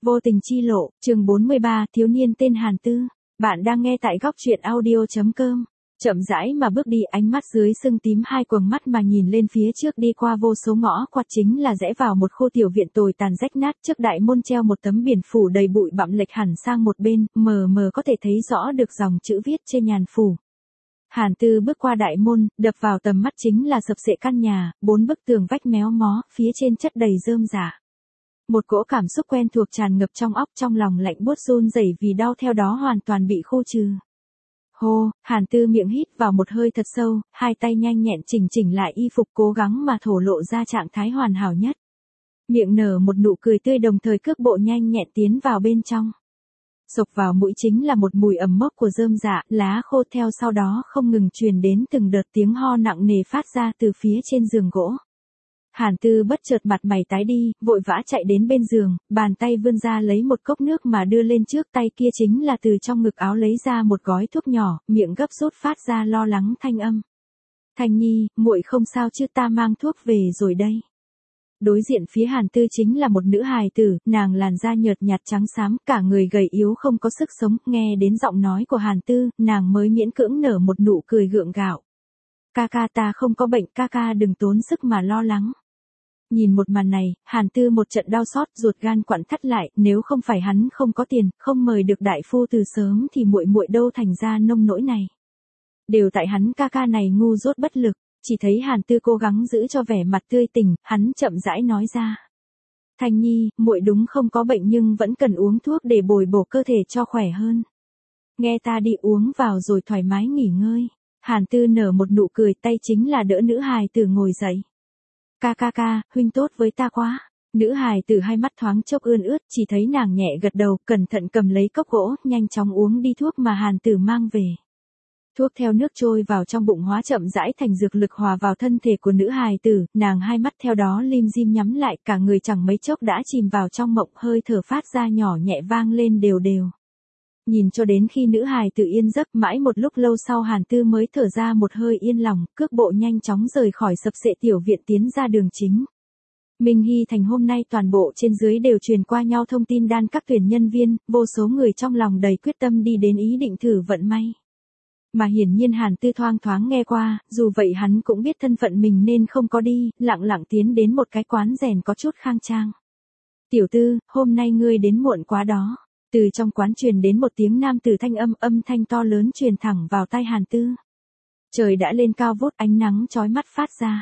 Vô tình chi lộ, chương 43, thiếu niên tên Hàn Tư. Bạn đang nghe tại góc truyện audio.com. Chậm rãi mà bước đi, ánh mắt dưới sưng tím hai quầng mắt mà nhìn lên phía trước, đi qua vô số ngõ quạt, chính là rẽ vào một khu tiểu viện tồi tàn rách nát. Trước đại môn treo một tấm biển phủ đầy bụi bặm lệch hẳn sang một bên, mờ mờ có thể thấy rõ được dòng chữ viết trên nhàn phủ. Hàn Tư bước qua đại môn, đập vào tầm mắt chính là sập xệ căn nhà, 4 bức tường vách méo mó, phía trên chất đầy rơm rả. Một cỗ cảm xúc quen thuộc tràn ngập trong óc, trong lòng lạnh buốt run rẩy vì đau, theo đó hoàn toàn bị khu trừ. Hô, Hàn Tư miệng hít vào một hơi thật sâu, hai tay nhanh nhẹn chỉnh lại y phục, cố gắng mà thổ lộ ra trạng thái hoàn hảo nhất. Miệng nở một nụ cười tươi, đồng thời cước bộ nhanh nhẹn tiến vào bên trong. Xộc vào mũi chính là một mùi ẩm mốc của rơm rạ, lá khô, theo sau đó không ngừng truyền đến từng đợt tiếng ho nặng nề phát ra từ phía trên giường gỗ. Hàn Tư bất chợt mặt mày tái đi, vội vã chạy đến bên giường, bàn tay vươn ra lấy một cốc nước mà đưa lên trước, tay kia chính là từ trong ngực áo lấy ra một gói thuốc nhỏ, miệng gấp rút phát ra lo lắng thanh âm. Thanh Nhi, muội không sao chứ, ta mang thuốc về rồi đây. Đối diện phía Hàn Tư chính là một nữ hài tử, nàng làn da nhợt nhạt trắng xám, cả người gầy yếu không có sức sống, nghe đến giọng nói của Hàn Tư, nàng mới miễn cưỡng nở một nụ cười gượng gạo. Ca ca, ta không có bệnh, ca ca đừng tốn sức mà lo lắng. Nhìn một màn này, Hàn Tư một trận đau xót, ruột gan quặn thắt lại, nếu không phải hắn không có tiền, không mời được đại phu từ sớm thì muội đâu thành ra nông nỗi này. Đều tại hắn ca ca này ngu dốt bất lực. Chỉ thấy Hàn Tư cố gắng giữ cho vẻ mặt tươi tỉnh, hắn chậm rãi nói ra. Thanh Nhi, muội đúng không có bệnh nhưng vẫn cần uống thuốc để bồi bổ cơ thể cho khỏe hơn. Nghe ta đi, uống vào rồi thoải mái nghỉ ngơi. Hàn Tư nở một nụ cười, tay chính là đỡ nữ hài tử ngồi dậy. Ca, huynh tốt với ta quá. Nữ hài tử hai mắt thoáng chốc ươn ướt, chỉ thấy nàng nhẹ gật đầu, cẩn thận cầm lấy cốc gỗ, nhanh chóng uống đi thuốc mà Hàn Tử mang về. Thuốc theo nước trôi vào trong bụng, hóa chậm rãi thành dược lực hòa vào thân thể của nữ hài tử, nàng hai mắt theo đó lim dim nhắm lại, cả người chẳng mấy chốc đã chìm vào trong mộng, hơi thở phát ra nhỏ nhẹ vang lên đều đều. Nhìn cho đến khi nữ hài tử yên giấc, mãi một lúc lâu sau Hàn Tư mới thở ra một hơi yên lòng, cước bộ nhanh chóng rời khỏi sập xệ tiểu viện tiến ra đường chính. Minh Hy Thành hôm nay toàn bộ trên dưới đều truyền qua nhau thông tin đan các tuyển nhân viên, vô số người trong lòng đầy quyết tâm đi đến ý định thử vận may. Mà hiển nhiên Hàn Tư thoang thoáng nghe qua, dù vậy hắn cũng biết thân phận mình nên không có đi, lặng lặng tiến đến một cái quán rèn có chút khang trang. Tiểu Tư, hôm nay ngươi đến muộn quá đó. Từ trong quán truyền đến một tiếng nam tử thanh âm thanh to lớn truyền thẳng vào tai Hàn Tư. Trời đã lên cao vút, ánh nắng chói mắt phát ra.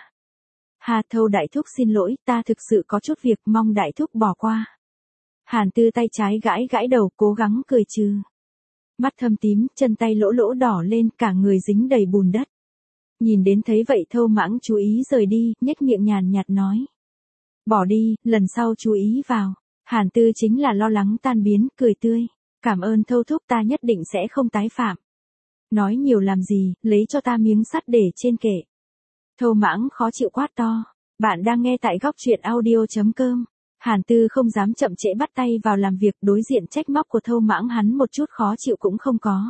Hà Thâu đại thúc xin lỗi, ta thực sự có chút việc, mong đại thúc bỏ qua. Hàn Tư tay trái gãi đầu, cố gắng cười trừ. Mắt thâm tím, chân tay lỗ đỏ lên, cả người dính đầy bùn đất. Nhìn đến thấy vậy Thâu Mãng chú ý rời đi, nhếch miệng nhàn nhạt nói. Bỏ đi, lần sau chú ý vào. Hàn Tư chính là lo lắng tan biến, cười tươi. Cảm ơn Thâu thúc, ta nhất định sẽ không tái phạm. Nói nhiều làm gì, lấy cho ta miếng sắt để trên kệ. Thâu Mãng khó chịu quát to. Bạn đang nghe tại góc truyện audio.com. Hàn Tư không dám chậm trễ, bắt tay vào làm việc, đối diện trách móc của Thâu Mãng hắn một chút khó chịu cũng không có.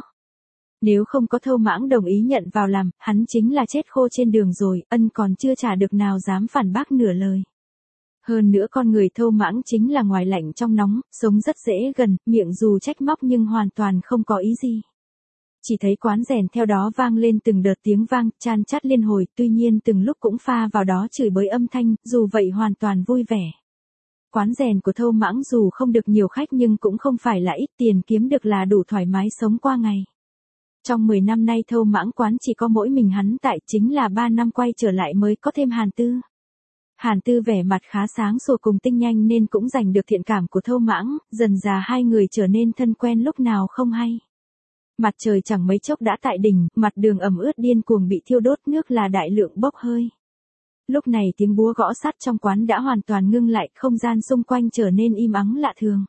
Nếu không có Thâu Mãng đồng ý nhận vào làm, hắn chính là chết khô trên đường rồi, ân còn chưa trả được nào dám phản bác nửa lời. Hơn nữa con người Thâu Mãng chính là ngoài lạnh trong nóng, sống rất dễ gần, miệng dù trách móc nhưng hoàn toàn không có ý gì. Chỉ thấy quán rèn theo đó vang lên từng đợt tiếng vang, chan chát liên hồi, tuy nhiên từng lúc cũng pha vào đó chửi bới âm thanh, dù vậy hoàn toàn vui vẻ. Quán rèn của Thâu Mãng dù không được nhiều khách nhưng cũng không phải là ít, tiền kiếm được là đủ thoải mái sống qua ngày. Trong 10 năm nay Thâu Mãng quán chỉ có mỗi mình hắn tại, chính là 3 năm quay trở lại mới có thêm Hàn Tư. Hàn Tư vẻ mặt khá sáng sủa cùng tinh nhanh nên cũng giành được thiện cảm của Thâu Mãng, dần dà hai người trở nên thân quen lúc nào không hay. Mặt trời chẳng mấy chốc đã tại đỉnh, mặt đường ẩm ướt điên cuồng bị thiêu đốt, nước là đại lượng bốc hơi. Lúc này tiếng búa gõ sắt trong quán đã hoàn toàn ngưng lại, không gian xung quanh trở nên im ắng lạ thường.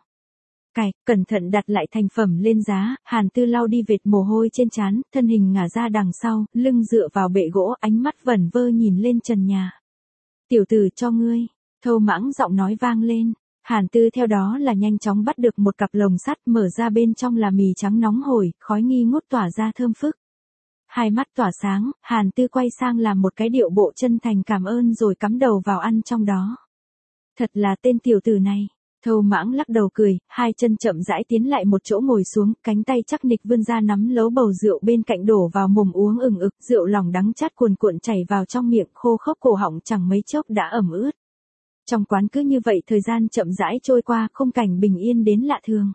Cẩn thận đặt lại thành phẩm lên giá, Hàn Tư lau đi vệt mồ hôi trên trán, thân hình ngả ra đằng sau, lưng dựa vào bệ gỗ, ánh mắt vẩn vơ nhìn lên trần nhà. Tiểu tử cho ngươi, Thâu Mãng giọng nói vang lên. Hàn Tư theo đó là nhanh chóng bắt được một cặp lồng sắt, mở ra bên trong là mì trắng nóng hổi, khói nghi ngút tỏa ra thơm phức. Hai mắt tỏa sáng, Hàn Tư quay sang làm một cái điệu bộ chân thành cảm ơn rồi cắm đầu vào ăn trong đó. Thật là tên tiểu tử này. Thâu Mãng lắc đầu cười, hai chân chậm rãi tiến lại một chỗ ngồi xuống, cánh tay chắc nịch vươn ra nắm lấu bầu rượu bên cạnh đổ vào mồm uống ừng ực, rượu lòng đắng chát cuồn cuộn chảy vào trong miệng, khô khốc cổ họng chẳng mấy chốc đã ẩm ướt. Trong quán cứ như vậy thời gian chậm rãi trôi qua, khung cảnh bình yên đến lạ thường.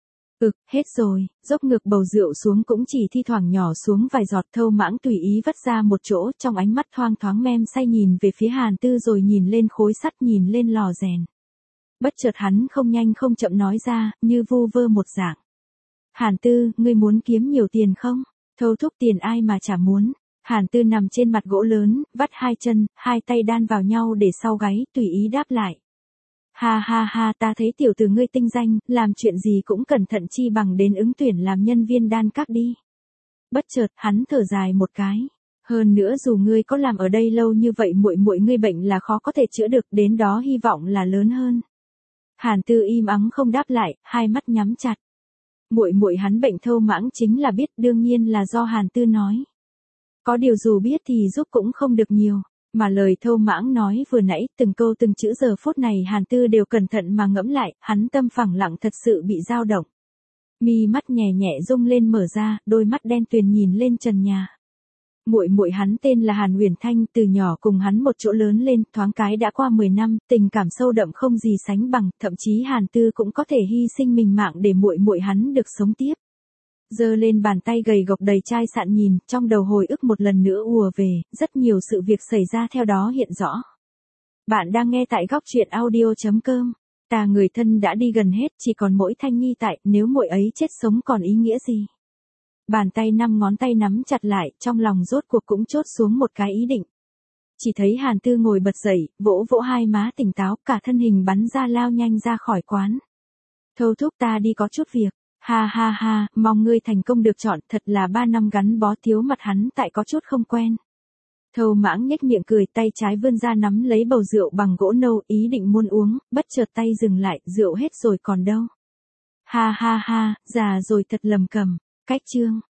Hết rồi, dốc ngược bầu rượu xuống cũng chỉ thi thoảng nhỏ xuống vài giọt. Thâu Mãng tùy ý vắt ra một chỗ, trong ánh mắt thoang thoáng mem say nhìn về phía Hàn Tư rồi nhìn lên khối sắt, nhìn lên lò rèn. Bất chợt hắn không nhanh không chậm nói ra, như vu vơ một dạng. Hàn Tư, ngươi muốn kiếm nhiều tiền không? Thâu thúc, tiền ai mà chả muốn. Hàn Tư nằm trên mặt gỗ lớn, vắt hai chân, hai tay đan vào nhau để sau gáy, tùy ý đáp lại. Ha ha ha, ta thấy tiểu tử ngươi tinh danh, làm chuyện gì cũng cẩn thận chi bằng đến ứng tuyển làm nhân viên đan các đi. Bất chợt, hắn thở dài một cái. Hơn nữa dù ngươi có làm ở đây lâu như vậy, muội muội ngươi bệnh là khó có thể chữa được, đến đó hy vọng là lớn hơn. Hàn Tư im ắng không đáp lại, hai mắt nhắm chặt. Muội muội hắn bệnh Thâu Mãng chính là biết, đương nhiên là do Hàn Tư nói. Có điều dù biết thì giúp cũng không được nhiều. Mà lời Thâu Mãng nói vừa nãy, từng câu từng chữ giờ phút này Hàn Tư đều cẩn thận mà ngẫm lại, hắn tâm phẳng lặng thật sự bị dao động. Mi mắt nhẹ nhẹ rung lên mở ra, đôi mắt đen tuyền nhìn lên trần nhà. Muội muội hắn tên là Hàn Huyền Thanh, từ nhỏ cùng hắn một chỗ lớn lên, thoáng cái đã qua 10 năm, tình cảm sâu đậm không gì sánh bằng, thậm chí Hàn Tư cũng có thể hy sinh mình mạng để muội muội hắn được sống tiếp. Giơ lên bàn tay gầy gộc đầy chai sạn nhìn, trong đầu hồi ức một lần nữa ùa về, rất nhiều sự việc xảy ra theo đó hiện rõ. Bạn đang nghe tại góc truyện audio.com. Ta người thân đã đi gần hết, chỉ còn mỗi Thanh Nhi tại, nếu muội ấy chết sống còn ý nghĩa gì? Bàn tay 5 ngón tay nắm chặt lại, trong lòng rốt cuộc cũng chốt xuống một cái ý định. Chỉ thấy Hàn Tư ngồi bật dậy, vỗ vỗ hai má tỉnh táo, cả thân hình bắn ra lao nhanh ra khỏi quán. Thâu thúc, ta đi có chút việc. Ha ha ha, mong ngươi thành công được chọn, thật là 3 năm gắn bó, thiếu mặt hắn tại có chút không quen. Thâu Mãng nhếch miệng cười, tay trái vươn ra nắm lấy bầu rượu bằng gỗ nâu, ý định muốn uống, bất chợt tay dừng lại, rượu hết rồi còn đâu. Ha ha ha, già rồi thật lầm cầm. Cách chương